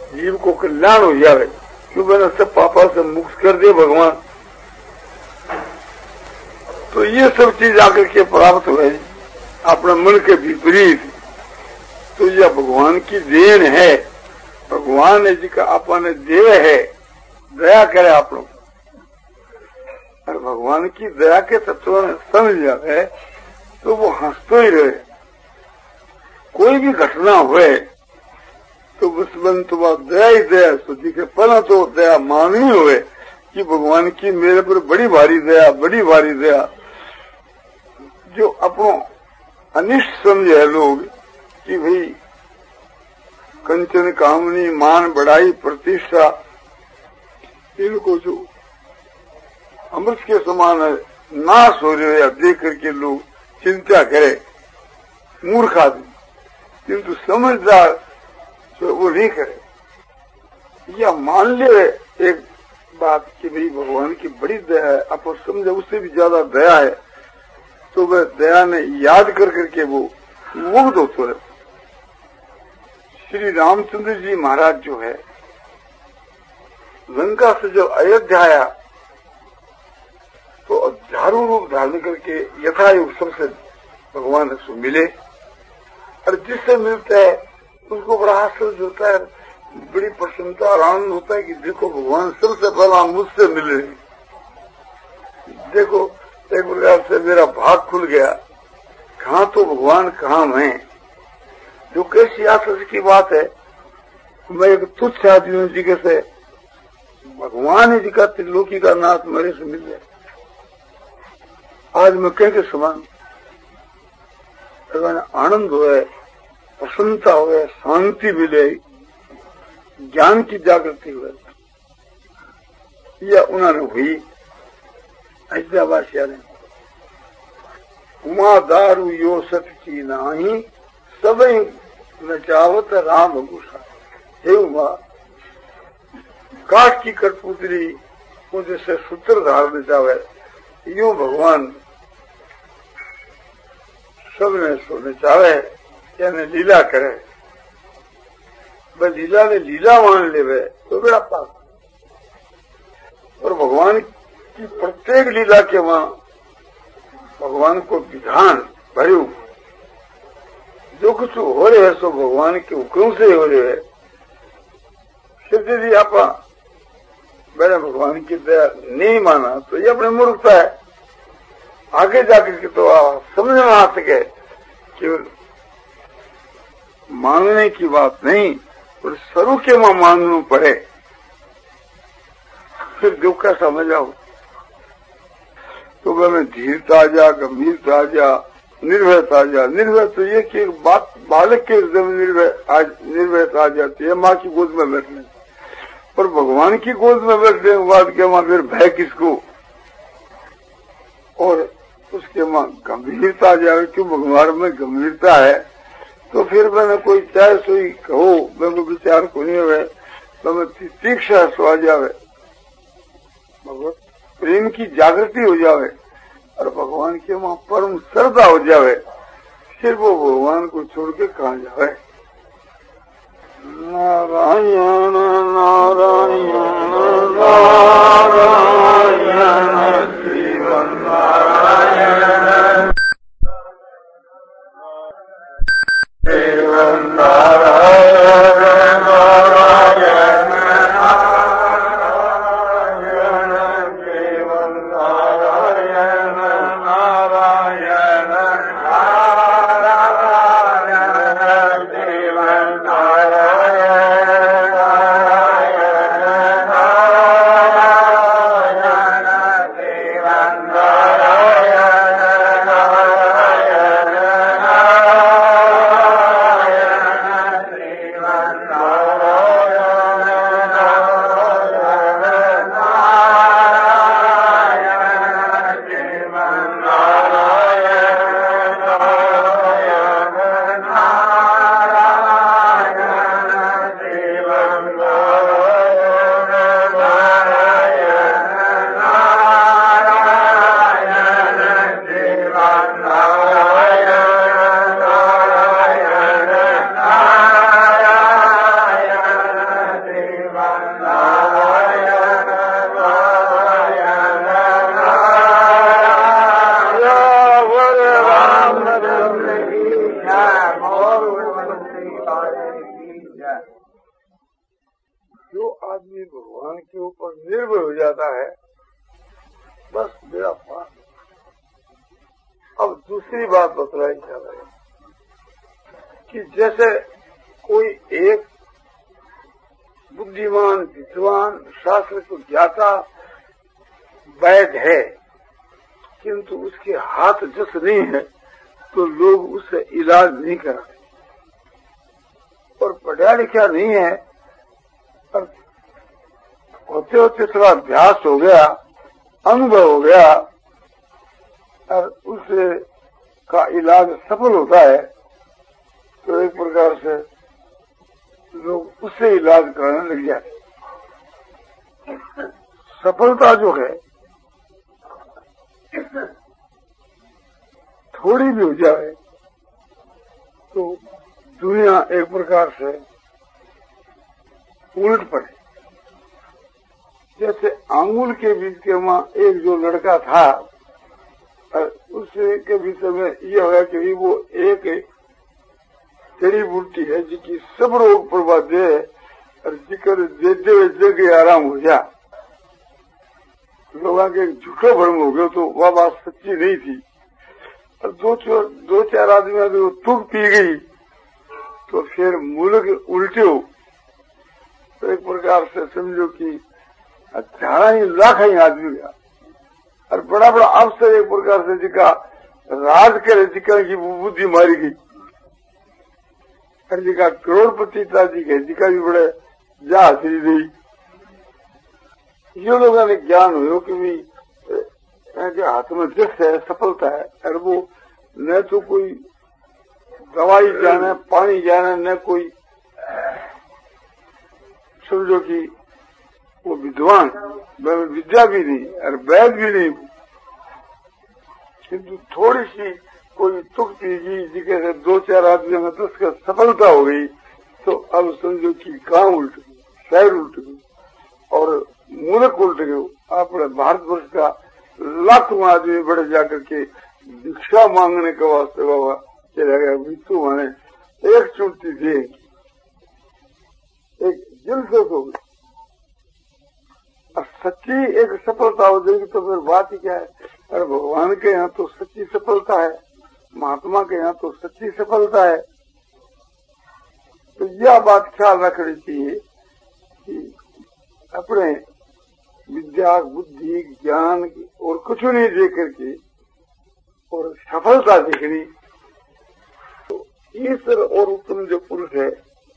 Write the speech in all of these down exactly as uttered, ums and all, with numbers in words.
जीव को कल्याण हो जाए, क्यों मैंने सब पापा से मुक्त कर दे भगवान। तो ये सब चीज आकर के प्राप्त हुए अपने मन के विपरीत, तो यह भगवान की देन है। भगवान ने जी का अपने देह है, दया करे आप लोग, और भगवान की दया के तत्व में समझ जाए तो वो हंसते ही रहे। कोई भी घटना हुए तो उस बन तो वह दया ही दया, तो दिखे पहला तो दया माननी हुए कि भगवान की मेरे पर बड़ी भारी दया, बड़ी भारी दया। जो अपनो अनिष्ट समझे लोग कि भाई कंचन कामनी मान बढ़ाई प्रतिष्ठा, इनको जो अमृत के समान है नाश हो रहे हैं देख करके लोग चिंता करे, मूर्ख आदमी। किंतु समझदार तो वो नहीं करे। या मान ले एक बात कि भाई भगवान की बड़ी दया है, आप समझे उससे भी ज्यादा दया है, तो वह दया ने याद कर करके वो मुग्ध होते है। श्री रामचंद्र जी महाराज जो है लंका से जब अयोध्या आया तो झारू रूप धारण करके यथायुग सबसे भगवान से मिले, और जिससे मिलता है उसको बड़ा आश्चर्य होता है, बड़ी प्रसन्नता और आनंद होता है कि देखो भगवान सबसे पहला मुझसे मिल रहे। देखो एक प्रकार से मेरा भाग खुल गया, कहाँ तो भगवान कहाँ मैं। जो कैसी आश्चर्य की बात है, मैं एक तुच्छ आदमी हूँ जी से भगवान जी का त्रिलोकी का नाथ मेरे से मिल गया। आज मैं कह के समान आनंद हुए, प्रसन्नता हुए, शांति मिले, ज्ञान की जागृति हुए, यह उन्होंने हुई। ऐसा ने उमा दारू यो सत की नाही सब नचावत राम गुस्सा। हे उमा, काठ की कठपुतली मुझे से सूत्र धारण चावे, यूं भगवान सबने सोने चाहे, यानी लीला करे। वह लीला ने लीला मान ले तो बड़ा पाप। और भगवान की प्रत्येक लीला के वहां भगवान को विधान भरू, जो कुछ हो रहे है सो भगवान के हुक्म से हो रहे है। सिद्ध जी आप मैंने भगवान की दया नहीं माना तो ये अपने मूर्खता है। आगे जाकर के तो आप समझ में आ सके केवल मानने की बात नहीं, और सरू के वहां मानना पड़े, फिर दुख का समझ आओ। तो मैं धीरता जा, गंभीरता जा, निर्भयता जा। निर्भय तो ये कि बात बालक के हृदय में निर्भय आज निर्भयता आ जाती है, माँ की गोद में बैठने। पर भगवान की गोद में बैठने के बाद के वहां फिर भय किसको, और उसके वहां गंभीरता जाए, क्यों भगवान में गंभीरता है। तो फिर मैंने कोई चाहे सोई कहो, मैं को विचार को नहीं हुए, तो मैं तीक्षा सो आ जावे, भगवत प्रेम की जागृति हो जावे, और भगवान के वहां परम श्रद्धा हो जावे, फिर वो भगवान को छोड़ के कहाँ जावे। नारायण नारायण नारायण श्रीमन नारायण श्रीमन नारायण नारायण नारायण श्रीमन नारायण नारायण नारायण श्रीमन नारायण जो आदमी भगवान के ऊपर निर्भर हो जाता है बस मेरा पास। अब दूसरी बात बतलाई जा रही है कि जैसे कोई एक बुद्धिमान विद्वान शास्त्र को ज्ञाता वैद्य है किंतु उसके हाथ जस नहीं है तो लोग उससे इलाज नहीं कराते, और पढ़ा लिखा नहीं है और होते होते थोड़ा अभ्यास हो गया, अनुभव हो गया और उससे का इलाज सफल होता है तो एक प्रकार से लोग उससे इलाज कराने लग जाते। सफलता जो है थोड़ी भी हो जाए तो दुनिया एक प्रकार से उलट पड़े। जैसे आंगुल के बीच के वहां एक जो लड़का था उसके के भीतर में यह होगा कि वो एक जड़ी बूटी है जिसकी सब रोग प्रभाव दे और जिक्र देते हुए जगह आराम हो जा। लोगों के झूठो भ्रम हो गया तो वह बात सच्ची नहीं थी। और दो चार दो चार आदमी अगर वो तुक पी गई तो फिर मुल्क उल्टे हो तो एक प्रकार से समझो कि अठारह ही लाख ही आदमी गया और बड़ा बड़ा अफसर एक प्रकार से जिका राज करे जिका की बुद्धि मारी गई और जिका करोड़पति था जी के जिका भी बड़े जा हासिल गई। ये लोगों ने ज्ञान हो कि भी के हाथ में जस है सफलता है और वो न तो कोई दवाई जाने पानी जाने न कोई समझो कि वो विद्वान विद्या भी नहीं और वैद भी नहीं किंतु थोड़ी सी कोई तुक पीगी जिसे दो चार आदमी में तो उसका सफलता हो गई तो अब समझो कि गांव उल्ट गई, शहर उल्ट गई और मुल्क उल्ट गए। अपने भारतवर्ष का लाखों आदमी बड़े जाकर के भिक्षा मांगने के वास्ते बाबा चला गया मृत्यु माने एक चुनती थी एक दिल से हो गई। और सच्ची एक सफलता हो जाएगी तो फिर बात ही क्या है। अरे भगवान के यहाँ तो सच्ची सफलता है, महात्मा के यहाँ तो सच्ची सफलता है। तो यह बात ख्याल रखनी चाहिए कि अपने विद्या बुद्धि ज्ञान और कुछ नहीं देख करके और सफलता देखनी तो ईश्वर और उत्तम जो पुरुष है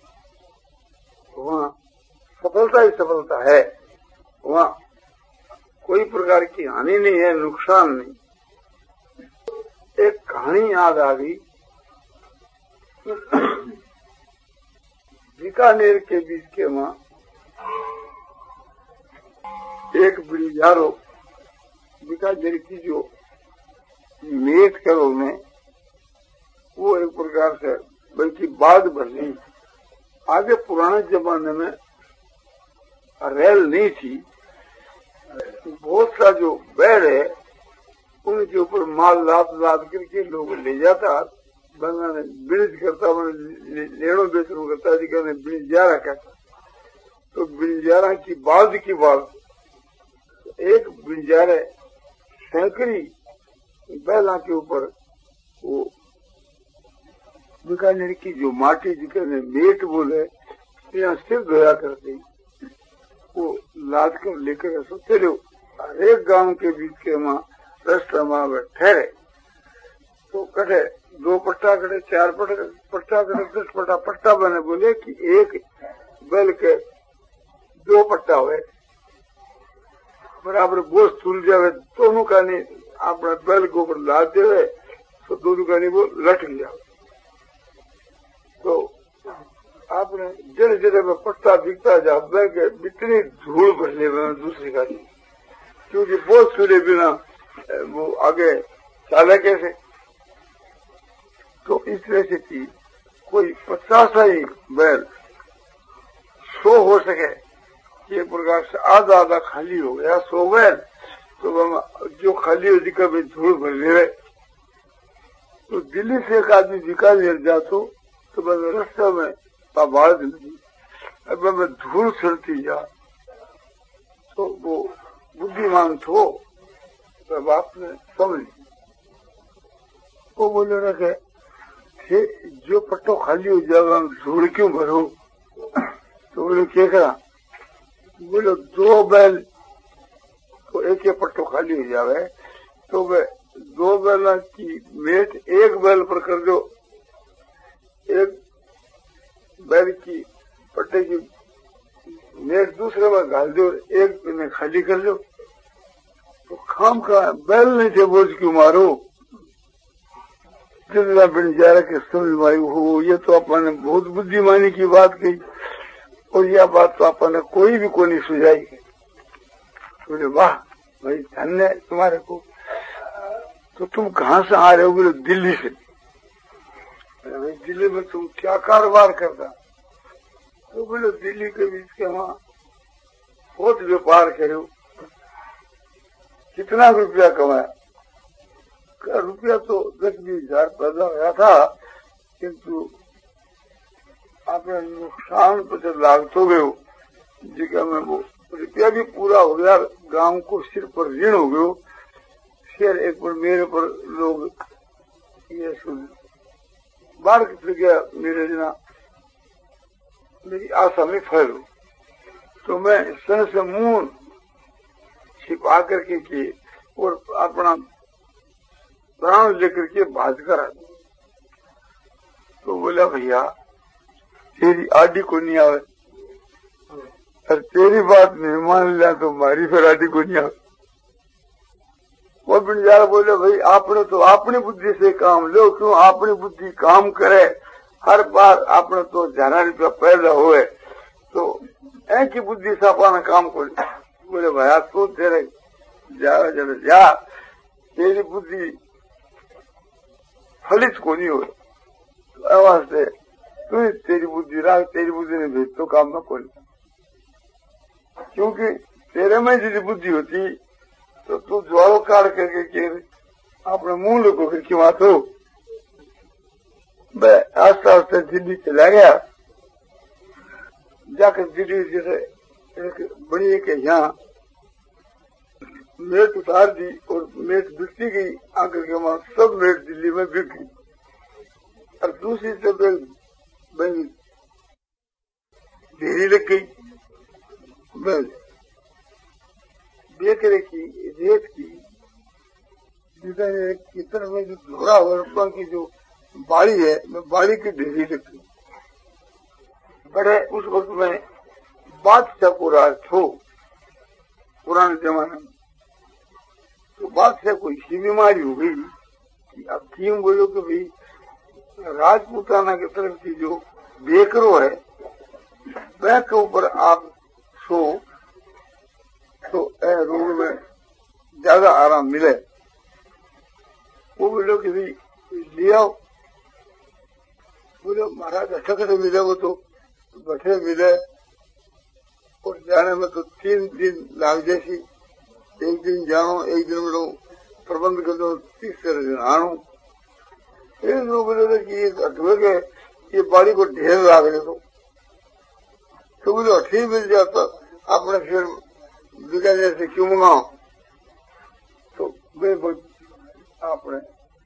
वहाँ सफलता ही सफलता है, वहाँ कोई प्रकार की हानि नहीं है, नुकसान नहीं। एक कहानी याद आ गई बीकानेर के बीच के वहाँ एक बिड़ियारो बीकानेर की जो मेट करो में वो एक प्रकार से बल्कि बाद बनी। आगे पुराने जमाने में रेल नहीं थी, बहुत सा जो बैल है उनके ऊपर माल लाद लाद करके लोग ले जाता, ब्रिज करता लेनो बेचनो करता जी ब्रिजारा कहता। तो ब्रिजारा की बाल्द की बात एक ब्रिजारे सैकड़ी बैला के ऊपर वो बीकानेर की जो माटी जिक्र मेट बोले यहाँ सिर धोया करते वो लाद कर लेकर ऐसा चले हर एक गांव के बीच के वहाँ रास्ता वहाँ ठहरे तो कटे दो पट्टा कटे चार पट्टा पट्टा कटे दस पट्टा पट्टा बने बोले कि एक बैल के दो पट्टा हुए बराबर बोझ तुल जावे दोनों का नहीं अपना बैल के ऊपर लाद देवे तो दोनों का नहीं वो लट गया। तो आपने जड़े जड़े में पट्टा दिखता जा बैल के इतनी धूल भर ले दूसरी गाड़ी क्योंकि बोझ तुले बिना वो आगे चाले कैसे। तो इस तरह से कि कोई पचास ही बैल सो हो सके ये प्रकार से आधा आधा खाली हो गया सो बैल तो जो खाली हो दिखा भी धूल भर ले। तो दिल्ली से एक आदमी बीकानेर जातो तो बस रास्ते में बाढ़ लगी अब मैं धूल चलती जा तो वो बुद्धिमान थो तो बाप ने समझ वो बोले रखे थे जो पट्टो खाली हो जाएगा धूल क्यों भरो तो बोले क्या करा बोलो दो बैल तो एक एक पट्टो खाली हो जावे तो वे दो बैल की मेट एक बैल पर कर दो एक बैल की पट्टे की मेट दूसरे में घाल दो एक में खाली कर दो तो खाम खा बैल नहीं थे बोझ क्यों मारो जितना बंजारा के समझ मारी हो ये तो अपन ने बहुत बुद्धिमानी की बात कही और यह बात तो अपन ने कोई भी को नहीं सुझाई बोले वाह भाई धन्य तुम्हारे को तो तुम कहाँ से आ रहे हो बोले दिल्ली से भाई दिल्ली में तुम क्या कारोबार करता तो बोले दिल्ली के बीच के वहाँ बहुत व्यापार करे कितना रुपया कमाया रुपया तो दस बीस हजार पैदा हुआ था किंतु आपने नुकसान पचास लाख तो गयो जिका में वो रुपया भी पूरा हो गया गांव को सिर पर ऋण हो गयो फिर एक बार मेरे पर लोग ये सुन बाढ़ फिर गया मेरे जना मेरी आशा में फैलो तो मैं सन से मुंह छिपा करके किए और अपना प्राण लेकर के भाज कर तो बोला भैया तेरी आडी को नहीं आवे और तेरी बात नहीं मान लिया तो हमारी फिर आडी को नहीं आवे वो बिंजारा बोले भाई आपने तो अपनी बुद्धि से काम लो क्यों अपनी बुद्धि काम करे हर बार आपने तो जाना रुपया पैदा हुए तो ऐसी बुद्धि से अपना काम को बोले भैया तू तेरे जा जरा जा तेरी बुद्धि फलित को नहीं हो आवाज से तू तेरी बुद्धि राख तेरी बुद्धि ने भेज तो काम में कोई क्योंकि तेरे में यदि बुद्धि होती तो तू ज्वारो काट करके के अपने मुंह को करके वहां तो मैं आस्ते आस्ते दिल्ली चला गया जाकर दिल्ली जैसे एक बड़ी के यहाँ मेट उतार दी और मेट बिकती गई आकर के वहां सब मेट दिल्ली में बिक गई और दूसरी तरफ बनी ढेरी लग गई बेकरे की रेत की की तरफ में जो धोरा वर्पा की जो बाड़ी है मैं बाड़ी की ढेरी लग गई बड़े उस वक्त में बादशाह को राज हो पुराने जमाने में तो बादशाह को इसी बीमारी हो गई कि अब क्यों बोलो कि भाई राजपूताना की तरफ की जो बेकरो है वह के ऊपर आप सो तो ए रोग में ज्यादा आराम मिले वो बोलो कि भाई ले आओ बोलो महाराज अच्छा कैसे मिले वो तो बैठे मिले और जाने में तो तीन दिन लाग जैसी एक दिन जानो एक दिन में प्रबंध कर दो तीसरे दिन आनो एक लोग बोले कि ये अटवे के ये बाड़ी को ढेर लाग दे दो तो बोले ठीक मिल जाता आपने फिर बिकाने से क्यों मंगाओ तो वे आपने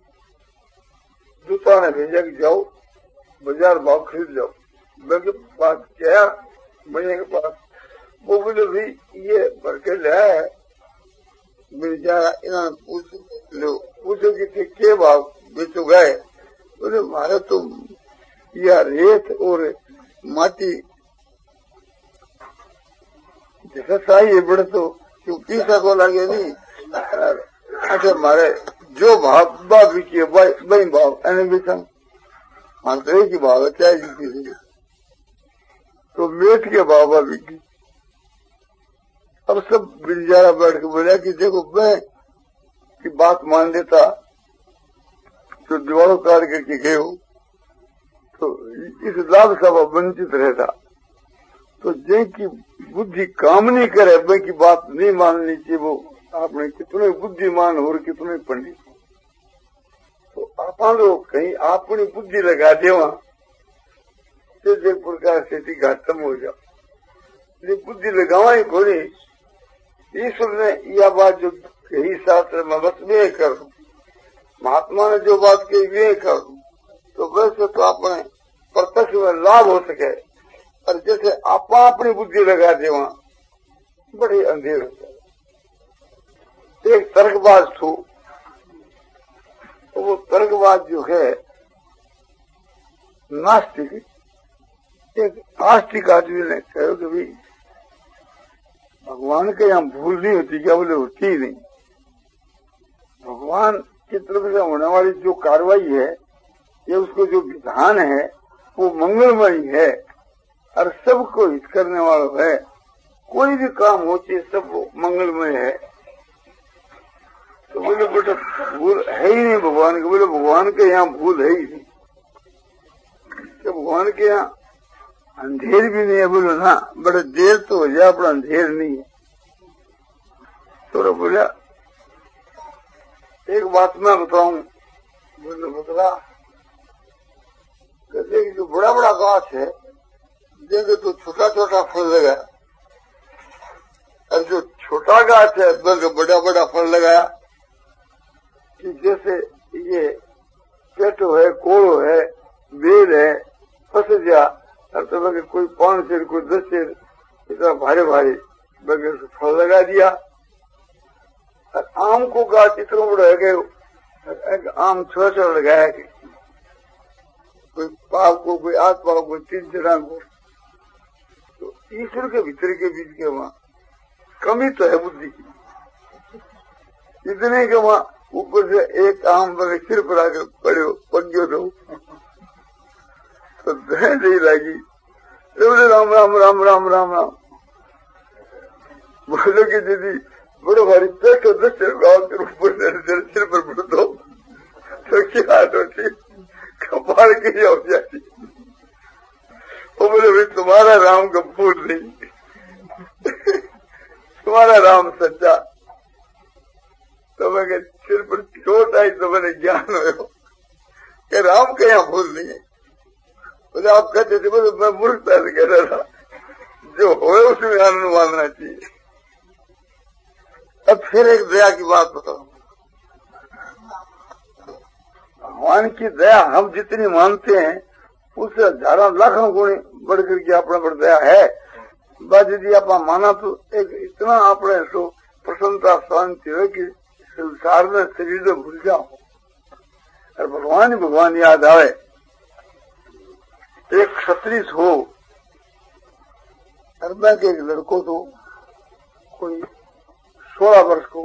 दूसरा ने भेजा कि जाओ बाजार भाव खरीद जाओ मैं के पास क्या भैया के पास वो बोले भाई ये बरके है बेचारा इन्होंने पूछ लो पूछो कि के भाव बेचो गए बोले मारे तो यह रेत और माटी जैसा चाहिए बड़े तो क्यों पीसा को लगे नहीं अच्छा मारे जो भाव बा बिकी वही भाव एने बेचा हाँ तो एक ही भाव है चाहे किसी तो मेट के भाव बा बिकी अब सब बिलजारा बैठ के बोला कि देखो मैं की बात मान लेता तो दीवारों काट करके गए हो तो इस लाभ से वंचित रहता तो जिनकी बुद्धि काम नहीं करे वे की बात नहीं माननी चाहिए वो आपने कितने बुद्धिमान और कितने पंडित तो आप लोग कहीं अपनी बुद्धि लगा दे वहां से एक प्रकार से घाटम हो जाओ बुद्धि लगावा ही कोई। ईश्वर ने यह बात जो कही शास्त्र में बस वे कर, महात्मा ने जो बात कही वे कर, तो वैसे तो अपने प्रत्यक्ष में लाभ हो सके। और जैसे आप अपनी बुद्धि लगा दे वहां बड़ी अंधेर हो जाए। एक तर्कबाज थो, तो वो तर्कबाज जो है नास्तिक, एक आस्तिक आदमी ने कहा कि भाई भगवान के यहाँ भूल नहीं होती क्या? बोले होती ही नहीं। भगवान की तरफ से होने वाली जो कार्रवाई है या उसको जो विधान है वो मंगलमय है और सबको हित करने वाला है। कोई भी काम होती सब मंगलमय है। तो बोले बेटा भूल है ही नहीं भगवान के। बोले भगवान के यहाँ भूल है ही नहीं। तो भगवान के यहाँ अंधेर भी नहीं है। बोलो ना बड़े देर तो हो जाए अपना अंधेर नहीं है। तो बोला एक बात मैं बताऊं। बोले बतला। कहते जो बड़ा बड़ा गाछ है देखे तो छोटा छोटा फल लगा, और जो छोटा गाछ है बल्कि बड़ा बड़ा फल लगाया। कि जैसे ये पेटो है, कोड़ो है, बेल है, फंस गया और तो बल्कि कोई पांच शेर कोई दस शेर इतना भारी भारी बल्कि फल लगा दिया। और आम को गाछ इतना बड़ा है कि आम छोटा छोटा लगाया कि कोई पाव को, कोई आठ पाव को, तीन जरा को। तो ईश्वर के भीतर के बीच के वहां कमी तो है बुद्धि की, इतने के वहां ऊपर से एक आम बने सिर पर आकर पड़े हो पग्यो रहो तो दह नहीं लगी। बोले राम राम राम राम राम राम। बोलो कि दीदी बड़ो भारी पेट हो दस सिर गाँव के ऊपर से सिर पर पड़ दो तो क्या होती कपाल की हो जाती। वो बोले भाई तुम्हारा राम का फूल नहीं तुम्हारा राम सच्चा। तो मैं सिर पर चोट आई तो मैंने ज्ञान हो कि राम के यहाँ भूल नहीं है। बोले आप कहते थे। बोले मैं मूर्खता से कह रहा था जो हो उसमें आनंद मानना चाहिए। अब फिर एक दया की बात बताऊं। भगवान की दया हम जितनी मानते हैं उससे हजारों लाखों गुण बढ़कर के अपना पर दया है। बस यदि आप माना तो एक इतना अपने सो प्रसन्नता शांति हो कि संसार में शरीर में भूल जाओ और भगवान ही भगवान याद आवे। एक क्षत्रिय हो और मैं के एक लड़को तो कोई सोलह वर्ष को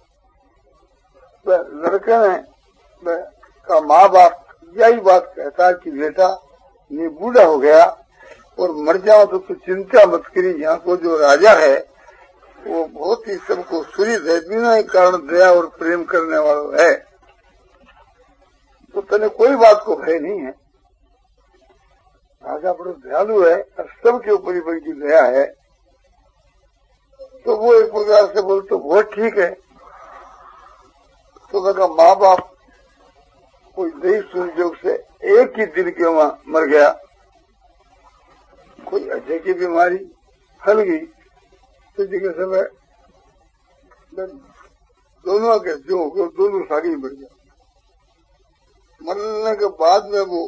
लड़के ने का माँ बाप यही बात कहता कि बेटा ये बूढ़ा हो गया और मर जाओ तो कुछ चिंता मत करी। यहाँ को जो राजा है वो बहुत ही सबको सुरीत है, बिना ही कारण दया और प्रेम करने वाला है। तो तने कोई बात को भय नहीं है। राजा बड़ा दयालु है और सबके ऊपर ही बड़ी दया है। तो वो एक प्रकार से बोल तो बहुत ठीक है। तो मैं माँ बाप कोई दैव संयोग से एक ही दिन के वहां मर गया। कोई अजय की बीमारी फैल गई तो जगह समय दोनों के जो हो गए दोनों सारी मर गया। मरने के बाद में वो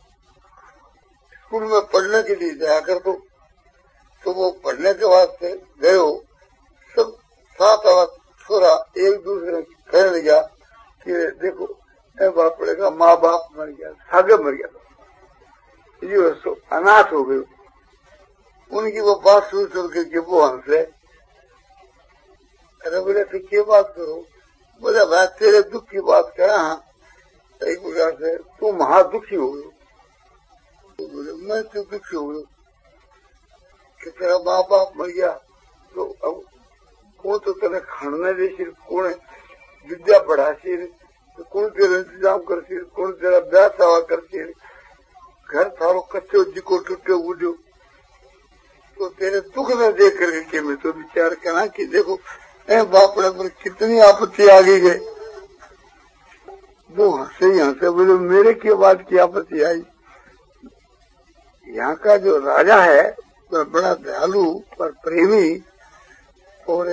स्कूल में पढ़ने के लिए जाया कर तो, तो वो पढ़ने के वास्ते गए हो। सब सात आठ छोरा एक दूसरे कहने लगा कि देखो ए बाप पड़ेगा, माँ बाप मर गया, सागे मर गया, ये तो अनाथ हो गए। उनकी वो बात सुन सुन करके वो हमसे अरे बोले तो क्या बात करो। बोले भाई तेरे दुख की बात करा। हाँ एक प्रकार से तू महा दुखी हो गए। तो बोले मैं तो दुखी हो गया कि तेरा माँ बाप मर गया तो अब कौन तो तेरे खाने दे सिर, कौन विद्या पढ़ा सिर, तो कौन तेरा इंतजाम कर सिर, कौन तेरा ब्याह सवा कर सिर, घर थारो कच्चो जिको टूटे बूढ़ो। तो तेरे दुख में देख करके मैं तो विचार करा कि देखो ए बापड़े पर कितनी आपत्ति आ गई गई। वो हंसे हंसे बोले मेरे के बाद की आपत्ति आई। यहाँ का जो राजा है पर बड़ा दयालु पर प्रेमी और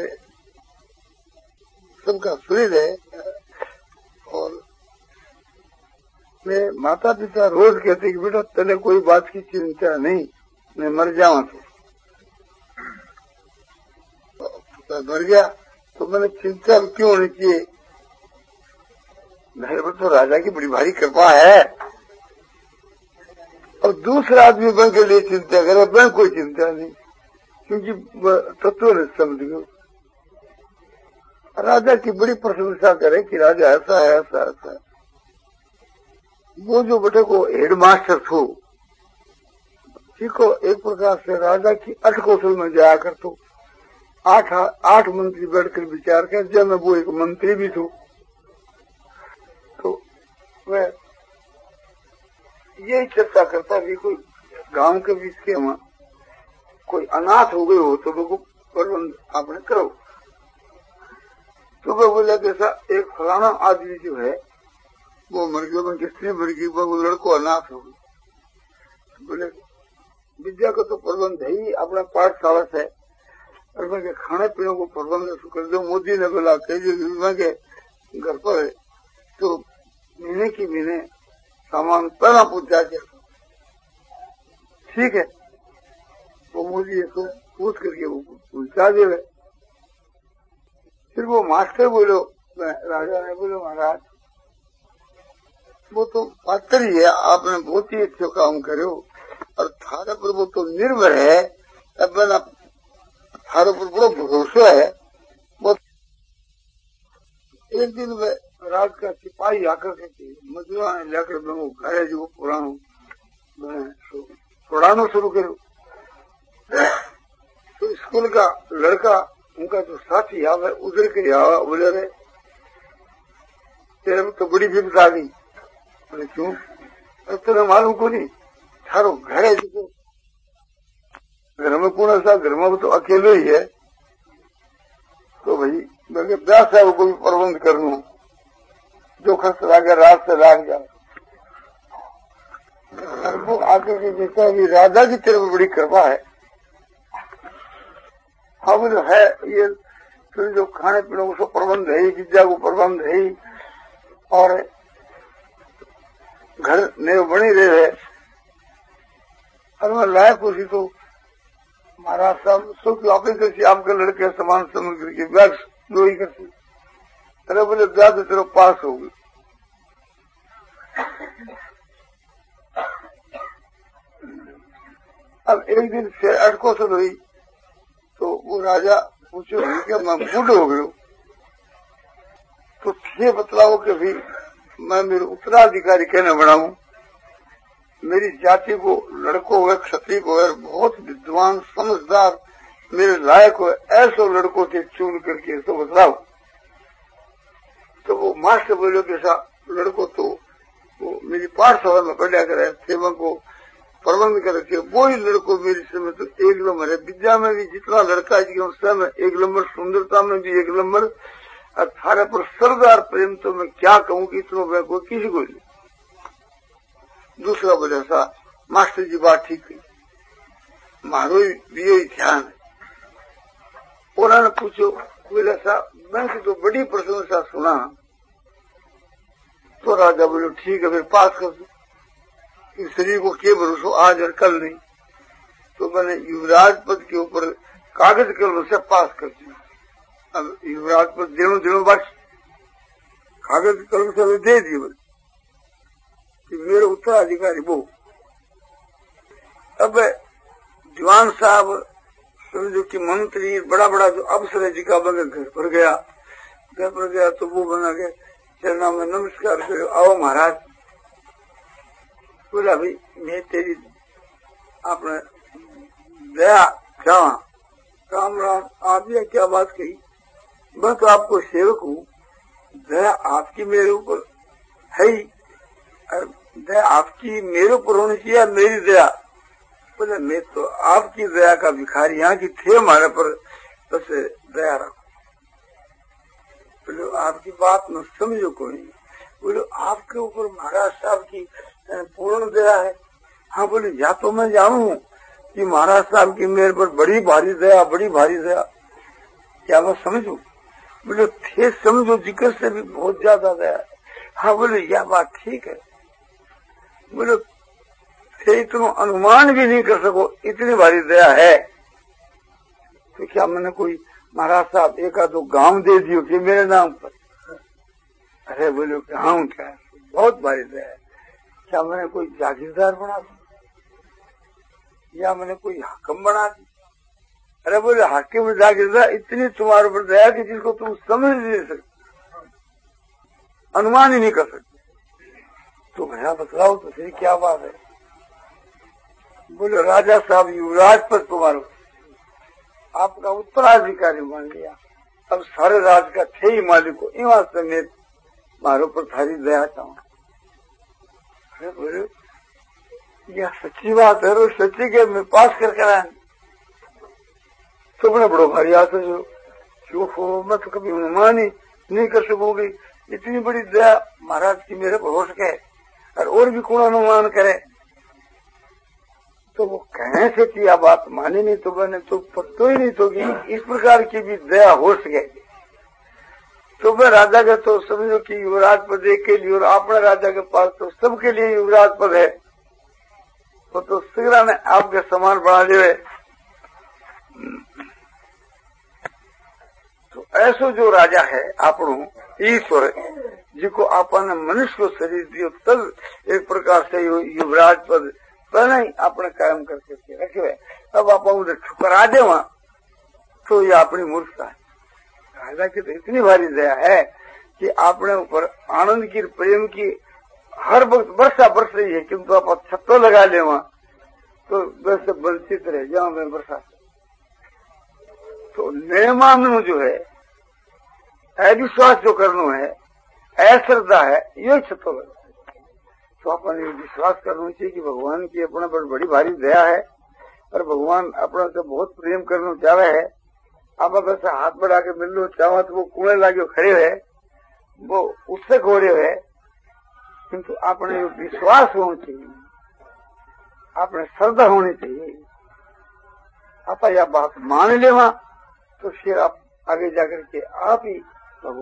सबका सुहृद है। और मैं माता पिता रोज कहते कि बेटा तेने कोई बात की चिंता नहीं, मैं मर जाऊं तो, तो मर गया तो मैंने चिंता क्यों होनी चाहिए, मेरे पर तो राजा की बड़ी भारी कृपा है। और दूसरा आदमी बन के लिए चिंता करे, मैं कोई चिंता नहीं, क्योंकि तत्व ने समझ गए। राजा की बड़ी प्रशंसा करे कि राजा ऐसा है ऐसा ऐसा है। वो जो बेटे को हेडमास्टर थो, को एक प्रकार से राजा की अठ कौशल में जाया कर तो आठ आठ मंत्री बैठकर विचार कर, जब मैं वो एक मंत्री भी थो तो मैं यही चर्चा करता कि कोई गांव के बीच के वहां कोई अनाथ हो गए हो तो लोगों प्रबंध आपने करो। तो वो बोला कि ऐसा एक फलाना आदमी जो है वो मर गया, मैं किसने मर गई, वो लड़को अनाथ हो गई। बोले विद्या का तो प्रबंध है ही अपना पाठशाला से, और मैं खाने पीने को प्रबंध कर दो। मोदी ने बोला के घर पर तो महीने की महीने सामान पहला पूछा के ठीक है, वो मोदी को पूछ करके वो पूछा दे। फिर वो मास्टर बोलो, राजा ने बोलो महाराज वो तो पात्र ही है, आपने बहुत ही अच्छा काम करो और थारे पर वो तो निर्भर है, अब थारे पर बड़ा भरोसा है। वो एक दिन में राज का सिपाही आकर के मजदूरा ने लेकर वो घर जो पुरानो छोड़ाना शुरू करो। तो स्कूल का लड़का उनका जो साथी आवे उधर के आवा, बोले रे तेरे में तो बड़ी विपद आ गई। बोले क्यों, तेरे मालूम को नहीं थारो घर है जो घर में कौन सा, घर में तो अकेले ही है। तो भाई मैं ब्यास है वो कोई प्रबंध कर लू, जो खर्च लागे रात से लाग जाए। वो आगे के जैसा भी राजा की तरफ बड़ी कृपा है। अब जो है ये तो जो खाने पीने को प्रबंध है, विद्या को प्रबंध है और घर ने बनी रहे है। और मैं लायक उसी तो महाराज साहब सुख वापिस करती आपके लड़के समान समझ करके ब्याह जो ही करती। अरे बोले ब्याह तो तेरे पास होगी। अब एक दिन फिर अटको से हुई तो वो राजा पूछो कि मैं बूढ़ हो गयो, तो ये बतलाओ कि भाई मैं मेरे उत्तराधिकारी कहने बनाऊं। मेरी जाति को लड़कों हो, क्षत्रिय को है, बहुत विद्वान समझदार मेरे लायक हो, ऐसे लड़कों से चुन करके तो बतलाओ। तो वो मास्टर बोलो कि ऐसा लड़कों तो वो मेरी पाठशाला में पढ़ा करे, सेवा को प्रबंध करके वो ही लड़को मेरी समय तो एक नंबर है। विद्या में भी जितना लड़का है उससे में एक नंबर, सुंदरता में भी एक नंबर, अठारह पर सरदार प्रेम तो मैं क्या कहूँ कि इतना मैं कोई किसी को नहीं। दूसरा बोले सा मास्टर जी बात ठीक है, मारो भी यही ध्यान है। उन्होंने पूछो बोले सा मैं तो बड़ी प्रशंसा सुना। तो राजा बोलो ठीक है फिर पास कर दो, शरीर को के भरोसा आज और कल नहीं। तो मैंने युवराज पद के ऊपर कागज कलम से पास कर दिया। अब युवराज पद दिनों दिनों बाद कागज कलम से दे दिए कि मेरे उत्तराधिकारी वो। अब दीवान साहब समझो कि मंत्री बड़ा बड़ा जो अफसर है जिका बना घर पर गया, घर पर गया तो वो बना के चलना में नमस्कार करो, आओ महाराज। बोला भाई मैं तेरी आपने दया क्या राम राम, आप ये क्या बात कही, मैं तो आपको सेवक हूँ, दया आपकी मेरे ऊपर है ही, दया आपकी मेरे ऊपर होनी चाहिए, मेरी दया। बोले मैं तो आपकी दया का भिखारी यहाँ की थे हमारे पर, बस दया रखो। बोलो आपकी बात न समझो कोई। बोलो आपके ऊपर महाराज साहब की पूर्ण दया है। हाँ बोले या तो मैं जानू कि महाराज साहब की मेरे पर बड़ी भारी दया, बड़ी भारी दया, क्या मैं समझू? बोले थे समझो, जिक्र से भी बहुत ज्यादा दया। हाँ बोले यह बात ठीक है। बोले थे इतना अनुमान भी नहीं कर सको, इतनी भारी दया है। तो क्या मैंने कोई महाराज साहब एक आधो गांव दे दियो कि मेरे नाम पर? अरे बोले गांव क्या है, बहुत भारी दया है। क्या मैंने कोई जागीरदार बना दी या मैंने कोई हाकिम बना दी? अरे बोले हाकिम जागीरदार इतनी तुम्हारे ऊपर दया कि जिसको तुम समझ नहीं सकते, अनुमान ही नहीं कर सकते। तो भैया बतलाओ तो फिर क्या बात है? बोले राजा साहब युवराज पर तुम्हारा आपका उत्तराधिकारी मान लिया, अब सारे राज का थे ही मालिक हो, इस वास्ते मैं मारो पर थारी दया चाहूं। अरे बोले यह सच्ची बात है, रो सच्ची के मैं पास कर कर आया। तुमने बड़ो भारी आते जो क्यों हो, मैं तो कभी अनुमान ही नहीं कर सकूंगी, इतनी बड़ी दया महाराज की मेरे पर हो सके और और भी कौन अनुमान करे। तो वो कहने से किया बात मानी नहीं, तो मैंने तो पत्तो ही नहीं तो कि इस प्रकार की भी दया हो सके। तो मैं राजा का तो समझो कि युवराज पद के लिए और अपने राजा के पास तो सबके लिए युवराज पद है, वो तो शीघ्र ने आपके समान बना दिए। तो ऐसो जो राजा है आपनो ईश्वर, जिसको आपने मनुष्य को शरीर दियो, तब एक प्रकार से युवराज पद पहले ही आपने कायम करके रखे। अब आप उधर ठुकरा दे वहां, तो ये अपनी मूर्खता है। राजा की तो इतनी भारी दया है कि आपने ऊपर आनंद की, प्रेम की हर वक्त वर्षा बरस रही है, किंतु आप छत्तो लगा ले वहां तो वैसे वंचित रह जाओ मैं वर्षा। तो नियमानु जो है, अविश्वास जो करना है, अश्रद्धा है, ये छत्तो लगा। तो अपन ये विश्वास करना चाहिए कि भगवान की अपने पर बड़ी भारी दया है और भगवान अपने से बहुत प्रेम करना चाह रहे है। आप अगर से हाथ बढ़ा के मिल लो चाहो तो वो कुएं लागे खड़े है, वो उससे घोड़े है, किंतु आपने विश्वास होना चाहिए, आपने श्रद्धा होनी चाहिए। आप यह बात मान लेवा तो फिर आप आगे जाकर के आप ही